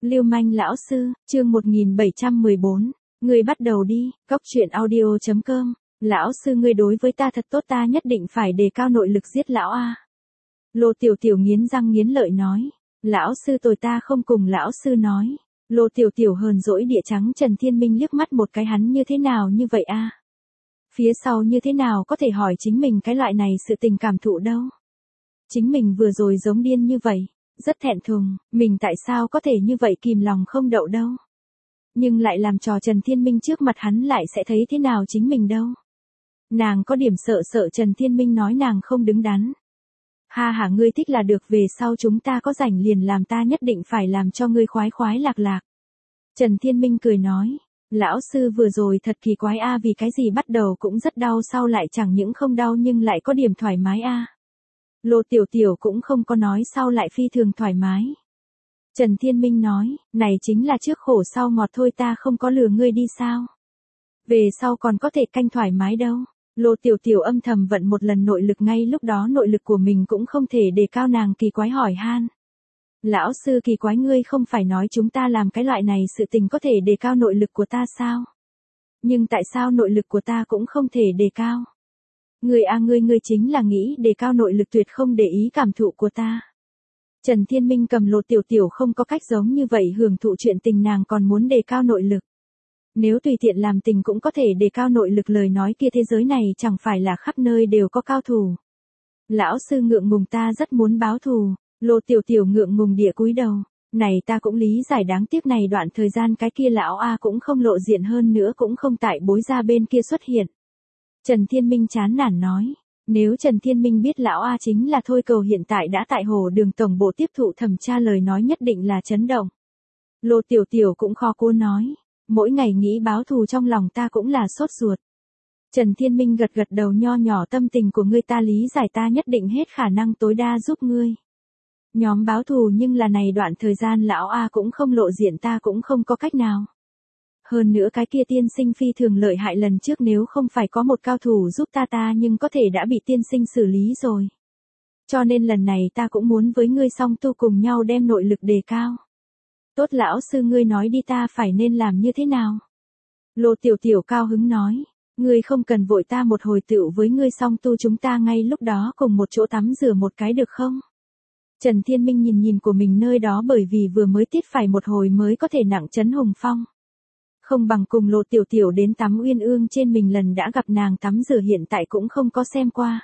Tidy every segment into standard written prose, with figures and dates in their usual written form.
Lưu manh lão sư, chương 1714. Ngươi bắt đầu đi, Cóc truyện audio.com. Lão sư ngươi đối với ta thật tốt, ta nhất định phải đề cao nội lực giết lão a. Lô Tiểu Tiểu nghiến răng nghiến lợi nói. Lão sư tôi ta không cùng lão sư nói. Lô Tiểu Tiểu hờn dỗi địa trắng Trần Thiên Minh liếc mắt một cái, hắn như thế nào như vậy a? Phía sau như thế nào có thể hỏi chính mình cái loại này sự tình cảm thụ đâu. Chính mình vừa rồi giống điên như vậy. Rất thẹn thùng, mình tại sao có thể như vậy kìm lòng không đậu đâu. Nhưng lại làm trò Trần Thiên Minh trước mặt hắn lại sẽ thấy thế nào chính mình đâu. Nàng có điểm sợ Trần Thiên Minh nói nàng không đứng đắn. Ha ha, ngươi thích là được, về sau chúng ta có rảnh liền làm, ta nhất định phải làm cho ngươi khoái khoái lạc lạc. Trần Thiên Minh cười nói, lão sư vừa rồi thật kỳ quái a, vì cái gì bắt đầu cũng rất đau, sau lại chẳng những không đau nhưng lại có điểm thoải mái a. Lô Tiểu Tiểu cũng không có nói sau lại phi thường thoải mái. Trần Thiên Minh nói, này chính là trước khổ sau ngọt thôi, ta không có lừa ngươi đi sao. Về sau còn có thể canh thoải mái đâu. Lô Tiểu Tiểu âm thầm vận một lần nội lực, ngay lúc đó nội lực của mình cũng không thể đề cao, nàng kỳ quái hỏi han. Lão sư kỳ quái, ngươi không phải nói chúng ta làm cái loại này sự tình có thể đề cao nội lực của ta sao? Nhưng tại sao nội lực của ta cũng không thể đề cao? Ngươi ngươi chính là nghĩ đề cao nội lực, tuyệt không để ý cảm thụ của ta. Trần Thiên Minh cầm Lô Tiểu Tiểu không có cách giống như vậy hưởng thụ chuyện tình, nàng còn muốn đề cao nội lực. Nếu tùy tiện làm tình cũng có thể đề cao nội lực, lời nói kia thế giới này chẳng phải là khắp nơi đều có cao thủ. Lão sư ngượng ngùng, ta rất muốn báo thù. Lô Tiểu Tiểu ngượng ngùng địa cúi đầu. Này ta cũng lý giải, đáng tiếc này đoạn thời gian cái kia lão A cũng không lộ diện, hơn nữa cũng không tại bối gia bên kia xuất hiện. Trần Thiên Minh chán nản nói, nếu Trần Thiên Minh biết lão A chính là Thôi Cầu hiện tại đã tại Hồ Đường tổng bộ tiếp thụ thẩm tra, lời nói nhất định là chấn động. Lô Tiểu Tiểu cũng khó cố nói, mỗi ngày nghĩ báo thù trong lòng ta cũng là sốt ruột. Trần Thiên Minh gật gật đầu, nho nhỏ tâm tình của ngươi ta lý giải, ta nhất định hết khả năng tối đa giúp ngươi. Nhóm báo thù, nhưng là này đoạn thời gian lão A cũng không lộ diện, ta cũng không có cách nào. Hơn nữa cái kia tiên sinh phi thường lợi hại, lần trước nếu không phải có một cao thủ giúp ta nhưng có thể đã bị tiên sinh xử lý rồi. Cho nên lần này ta cũng muốn với ngươi song tu cùng nhau đem nội lực đề cao. Tốt lão sư, ngươi nói đi, ta phải nên làm như thế nào? Lô Tiểu Tiểu cao hứng nói, ngươi không cần vội, ta một hồi tựu với ngươi song tu, chúng ta ngay lúc đó cùng một chỗ tắm rửa một cái được không? Trần Thiên Minh nhìn của mình nơi đó, bởi vì vừa mới tiết phải một hồi mới có thể nặng trấn hùng phong. Không bằng cùng Lô Tiểu Tiểu đến tắm uyên ương trên, mình lần đã gặp nàng tắm rửa hiện tại cũng không có xem qua.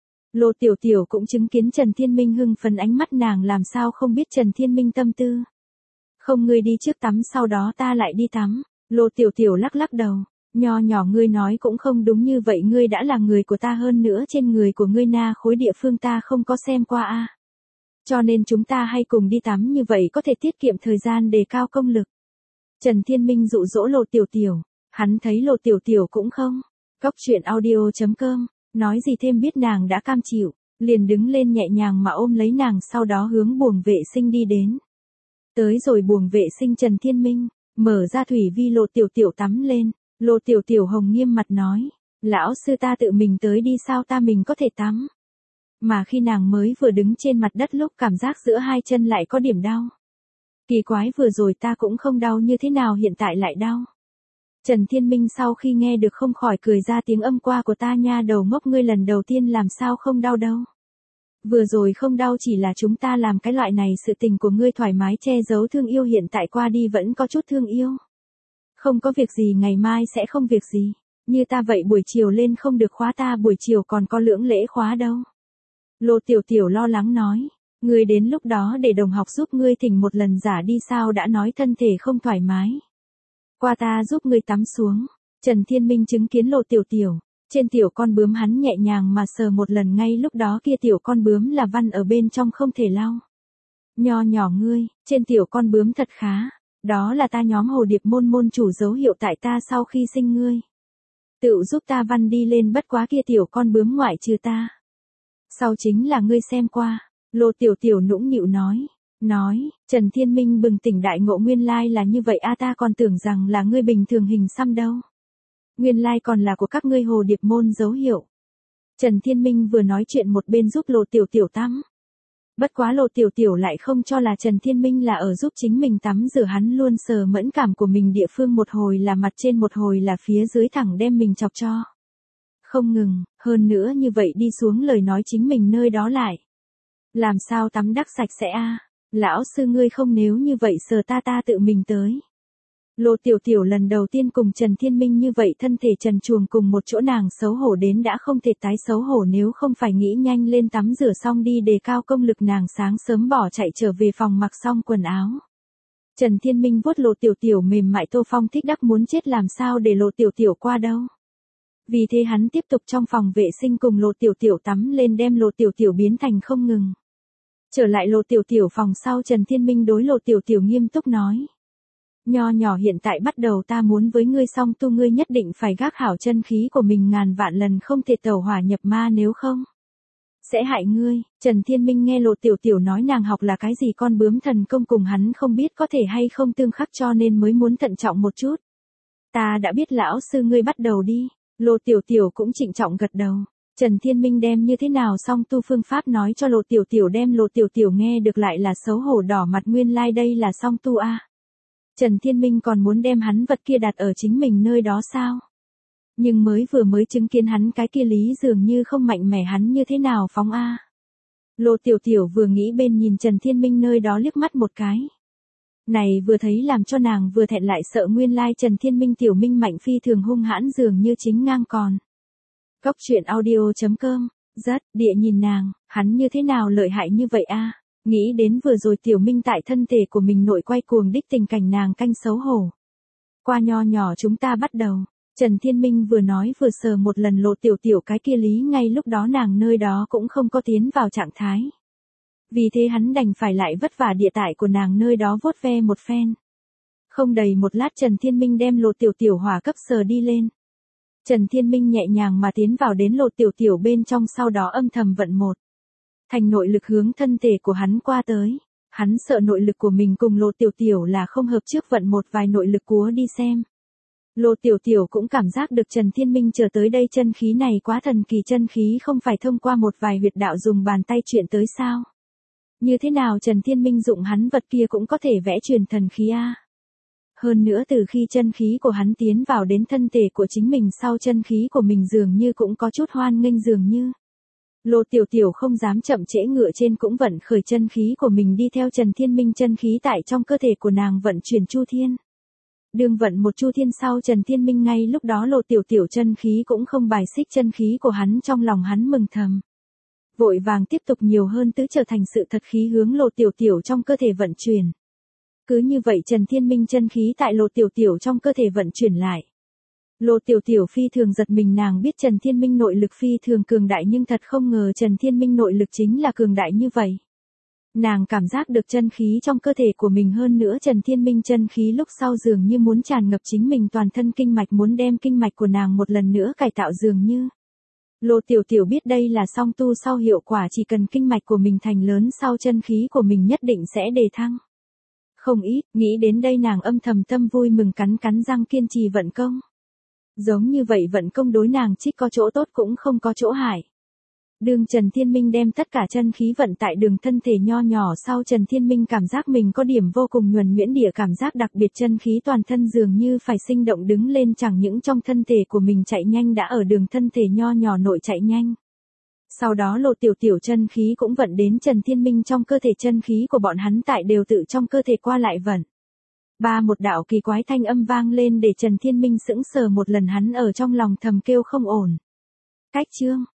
Lô Tiểu Tiểu cũng chứng kiến Trần Thiên Minh hưng phấn ánh mắt, nàng làm sao không biết Trần Thiên Minh tâm tư. Không, ngươi đi trước tắm, sau đó ta lại đi tắm. Lô Tiểu Tiểu lắc lắc đầu, nho nhỏ ngươi nói cũng không đúng như vậy, ngươi đã là người của ta, hơn nữa trên người của ngươi na khối địa phương ta không có xem qua a. Cho nên chúng ta hay cùng đi tắm, như vậy có thể tiết kiệm thời gian, đề cao công lực. Trần Thiên Minh dụ dỗ Lô Tiểu Tiểu, hắn thấy Lô Tiểu Tiểu cũng không. Cóc truyện audio.com, nói gì thêm biết nàng đã cam chịu, liền đứng lên nhẹ nhàng mà ôm lấy nàng, sau đó hướng buồng vệ sinh đi đến. Tới rồi buồng vệ sinh, Trần Thiên Minh mở ra thủy vi, Lô Tiểu Tiểu tắm lên. Lô Tiểu Tiểu hồng nghiêm mặt nói, lão sư ta tự mình tới đi, sao ta mình có thể tắm? Mà khi nàng mới vừa đứng trên mặt đất lúc cảm giác giữa hai chân lại có điểm đau. Kỳ quái, vừa rồi ta cũng không đau, như thế nào hiện tại lại đau? Trần Thiên Minh sau khi nghe được không khỏi cười ra tiếng, âm qua của ta nha đầu ngốc, ngươi lần đầu tiên làm sao không đau đâu. Vừa rồi không đau chỉ là chúng ta làm cái loại này sự tình của ngươi thoải mái che giấu thương yêu, hiện tại qua đi vẫn có chút thương yêu. Không có việc gì, ngày mai sẽ không việc gì. Như ta vậy buổi chiều lên không được khóa, ta buổi chiều còn có lưỡng lễ khóa đâu. Lô Tiểu Tiểu lo lắng nói, ngươi đến lúc đó để đồng học giúp ngươi thỉnh một lần giả đi, sao đã nói thân thể không thoải mái. Qua ta giúp ngươi tắm xuống. Trần Thiên Minh chứng kiến Lô Tiểu Tiểu, trên tiểu con bướm hắn nhẹ nhàng mà sờ một lần, ngay lúc đó kia tiểu con bướm là văn ở bên trong không thể lau. Nho nhỏ ngươi, trên tiểu con bướm thật khá, đó là ta nhóm Hồ Điệp môn môn chủ dấu hiệu tại ta sau khi sinh ngươi. Tự giúp ta văn đi lên, bất quá kia tiểu con bướm ngoại trừ ta. Sau chính là ngươi xem qua. Lô Tiểu Tiểu nũng nịu nói, Trần Thiên Minh bừng tỉnh đại ngộ, nguyên lai là như vậy a, ta còn tưởng rằng là ngươi bình thường hình xăm đâu. Nguyên lai còn là của các ngươi Hồ Điệp môn dấu hiệu. Trần Thiên Minh vừa nói chuyện một bên giúp Lô Tiểu Tiểu tắm. Bất quá Lộ Tiểu Tiểu lại không cho là Trần Thiên Minh là ở giúp chính mình tắm rửa, hắn luôn sờ mẫn cảm của mình địa phương, một hồi là mặt trên một hồi là phía dưới, thẳng đem mình chọc cho không ngừng, hơn nữa như vậy đi xuống lời nói chính mình nơi đó lại làm sao tắm đắc sạch sẽ a? Lão sư ngươi không, nếu như vậy sờ ta tự mình tới. Lộ Tiểu Tiểu lần đầu tiên cùng Trần Thiên Minh như vậy thân thể trần truồng cùng một chỗ, nàng xấu hổ đến đã không thể tái xấu hổ, nếu không phải nghĩ nhanh lên tắm rửa xong đi đề cao công lực, nàng sáng sớm bỏ chạy trở về phòng mặc xong quần áo. Trần Thiên Minh vuốt Lộ Tiểu Tiểu mềm mại, Tô Phong thích đắc muốn chết, làm sao để Lộ Tiểu Tiểu qua đâu. Vì thế hắn tiếp tục trong phòng vệ sinh cùng Lộ Tiểu Tiểu tắm lên, đem Lộ Tiểu Tiểu biến thành không ngừng. Trở lại Lộ Tiểu Tiểu phòng sau, Trần Thiên Minh đối Lộ Tiểu Tiểu nghiêm túc nói. Nho nhỏ hiện tại bắt đầu ta muốn với ngươi song tu, ngươi nhất định phải gác hảo chân khí của mình, ngàn vạn lần không thể tẩu hỏa nhập ma, nếu không sẽ hại ngươi. Trần Thiên Minh nghe Lộ Tiểu Tiểu nói nàng học là cái gì con bướm thần công, cùng hắn không biết có thể hay không tương khắc, cho nên mới muốn thận trọng một chút. Ta đã biết lão sư, ngươi bắt đầu đi. Lộ Tiểu Tiểu cũng trịnh trọng gật đầu. Trần Thiên Minh đem như thế nào song tu phương pháp nói cho Lộ Tiểu Tiểu, đem Lộ Tiểu Tiểu nghe được lại là xấu hổ đỏ mặt, nguyên lai đây là song tu a. Trần Thiên Minh còn muốn đem hắn vật kia đặt ở chính mình nơi đó sao? Nhưng mới chứng kiến hắn cái kia lý dường như không mạnh mẽ, hắn như thế nào phóng a? Lộ Tiểu Tiểu vừa nghĩ bên nhìn Trần Thiên Minh nơi đó liếc mắt một cái. Này vừa thấy làm cho nàng vừa thẹn lại sợ, nguyên lai Trần Thiên Minh tiểu minh mạnh phi thường hung hãn, dường như chính ngang còn. Góc truyện audio.com, rất, địa nhìn nàng, hắn như thế nào lợi hại như vậy a? Nghĩ đến vừa rồi tiểu minh tại thân thể của mình nội quay cuồng đích tình cảnh, nàng canh xấu hổ. Qua nho nhỏ chúng ta bắt đầu. Trần Thiên Minh vừa nói vừa sờ một lần Lộ Tiểu Tiểu cái kia lý, ngay lúc đó nàng nơi đó cũng không có tiến vào trạng thái. Vì thế hắn đành phải lại vất vả địa tải của nàng nơi đó vuốt ve một phen. Không đầy một lát Trần Thiên Minh đem Lộ Tiểu Tiểu hỏa cấp sờ đi lên. Trần Thiên Minh nhẹ nhàng mà tiến vào đến Lộ Tiểu Tiểu bên trong, sau đó âm thầm vận một thành nội lực hướng thân thể của hắn qua tới. Hắn sợ nội lực của mình cùng Lộ Tiểu Tiểu là không hợp, trước vận một vài nội lực cúa đi xem. Lộ Tiểu Tiểu cũng cảm giác được Trần Thiên Minh chờ tới đây chân khí này quá thần kỳ, chân khí không phải thông qua một vài huyệt đạo dùng bàn tay chuyển tới sao? Như thế nào Trần Thiên Minh dụng hắn vật kia cũng có thể vẽ truyền thần khí a? Hơn nữa từ khi chân khí của hắn tiến vào đến thân thể của chính mình sau, chân khí của mình dường như cũng có chút hoan nghênh dường như. Lộ Tiểu Tiểu không dám chậm trễ, ngựa trên cũng vận khởi chân khí của mình đi theo Trần Thiên Minh, chân khí tại trong cơ thể của nàng vận chuyển chu thiên. Đường vận một chu thiên sau Trần Thiên Minh ngay lúc đó Lộ Tiểu Tiểu chân khí cũng không bài xích chân khí của hắn, trong lòng hắn mừng thầm. Vội vàng tiếp tục nhiều hơn tứ trở thành sự thật khí hướng Lộ Tiểu Tiểu trong cơ thể vận chuyển. Cứ như vậy Trần Thiên Minh chân khí tại Lộ Tiểu Tiểu trong cơ thể vận chuyển lại. Lộ Tiểu Tiểu phi thường giật mình, nàng biết Trần Thiên Minh nội lực phi thường cường đại, nhưng thật không ngờ Trần Thiên Minh nội lực chính là cường đại như vậy. Nàng cảm giác được chân khí trong cơ thể của mình, hơn nữa Trần Thiên Minh chân khí lúc sau dường như muốn tràn ngập chính mình toàn thân kinh mạch, muốn đem kinh mạch của nàng một lần nữa cải tạo dường như. Lộ Tiểu Tiểu biết đây là song tu sau hiệu quả, chỉ cần kinh mạch của mình thành lớn sau, chân khí của mình nhất định sẽ đề thăng không ít. Nghĩ đến đây nàng âm thầm tâm vui mừng, cắn cắn răng kiên trì vận công. Giống như vậy vận công đối nàng trích có chỗ tốt cũng không có chỗ hại. Đường Trần Thiên Minh đem tất cả chân khí vận tại đường thân thể nho nhỏ sau, Trần Thiên Minh cảm giác mình có điểm vô cùng nhuần nhuyễn địa cảm giác đặc biệt, chân khí toàn thân dường như phải sinh động đứng lên, chẳng những trong thân thể của mình chạy nhanh đã ở đường thân thể nho nhỏ nội chạy nhanh. Sau đó Lộ Tiểu Tiểu chân khí cũng vận đến Trần Thiên Minh trong cơ thể, chân khí của bọn hắn tại đều tự trong cơ thể qua lại vận. Một đạo kỳ quái thanh âm vang lên để Trần Thiên Minh sững sờ một lần, hắn ở trong lòng thầm kêu không ổn. Cách chương